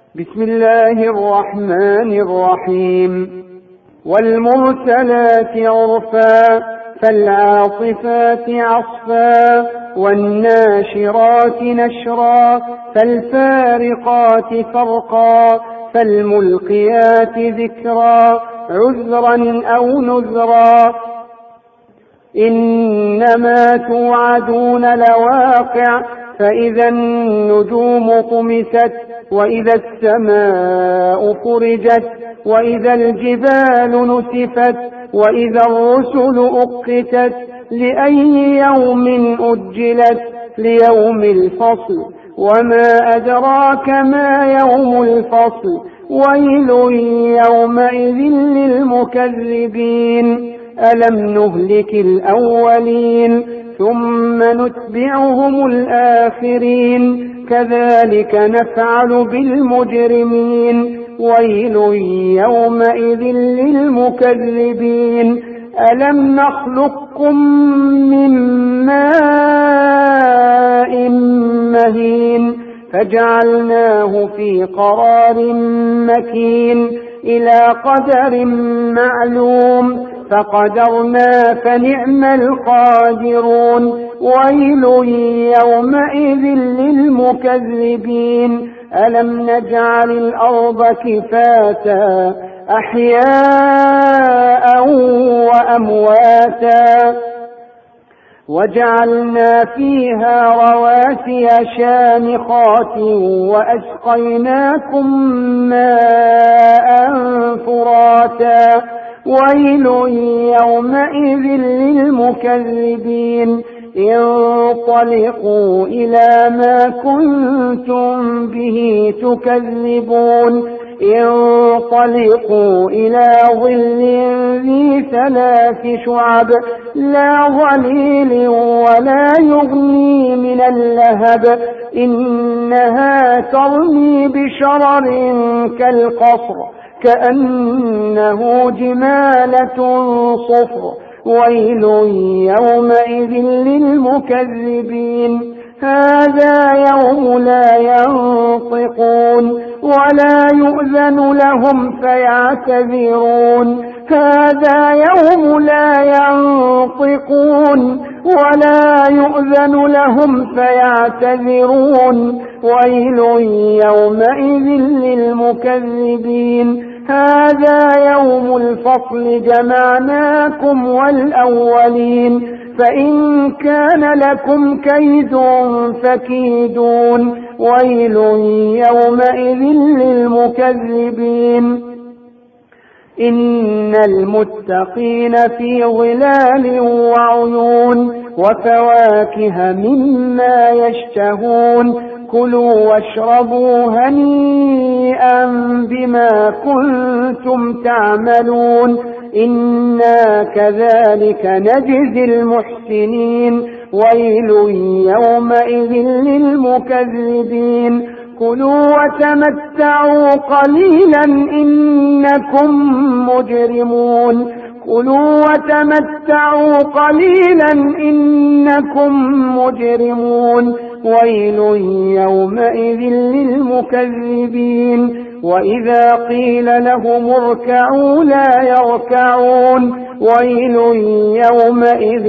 بسم الله الرحمن الرحيم. والمرسلات عرفا فالعاصفات عصفا والناشرات نشرا فالفارقات فرقا فالملقيات ذكرا عذرا أو نذرا إنما توعدون لواقع فإذا النجوم طمست وإذا السماء فرجت وإذا الجبال نسفت وإذا الرسل أقتت لأي يوم أجلت ليوم الفصل وما أدراك ما يوم الفصل ويل يومئذ للمكذبين ألم نهلك الأولين ثم نتبعهم الآخرين كذلك نفعل بالمجرمين ويل يومئذ للمكذبين ألم نخلقكم من ماء مهين فجعلناه في قرار مكين إلى قدر معلوم فقدرنا فنعم القادرون ويل يومئذ للمكذبين ألم نجعل الأرض كفاتا أحياء وأمواتا وجعلنا فيها رواسي شامخات وأسقيناكم ماء فراتا ويل يومئذ للمكذبين انطلقوا إلى ما كنتم به تكذبون انطلقوا إلى ظل ذي 3 شعب لا ظليل ولا يغني من اللهب إنها ترمي بشرر كالقصر كأنه جمالة صفر ويل يومئذ للمكذبين هذا يوم لا ينطقون ولا يؤذن لهم فيعتذرون هذا يوم لا ينطقون ولا يؤذن لهم فيعتذرون ويل يومئذ للمكذبين هذا يوم الفصل جمعناكم والأولين فإن كان لكم كيد فكيدون ويل يومئذ للمكذبين إن المتقين في ظلال وعيون وفواكه مما يشتهون كلوا واشربوا هنيئا بما كنتم تعملون إنا كذلك نجزي المحسنين ويل يومئذ للمكذبين كلوا وتمتعوا قليلا إنكم مجرمون كلوا وتمتعوا قليلا إنكم مجرمون ويل يومئذ للمكذبين وإذا قيل لهم اركعوا لا يركعون ويل يومئذ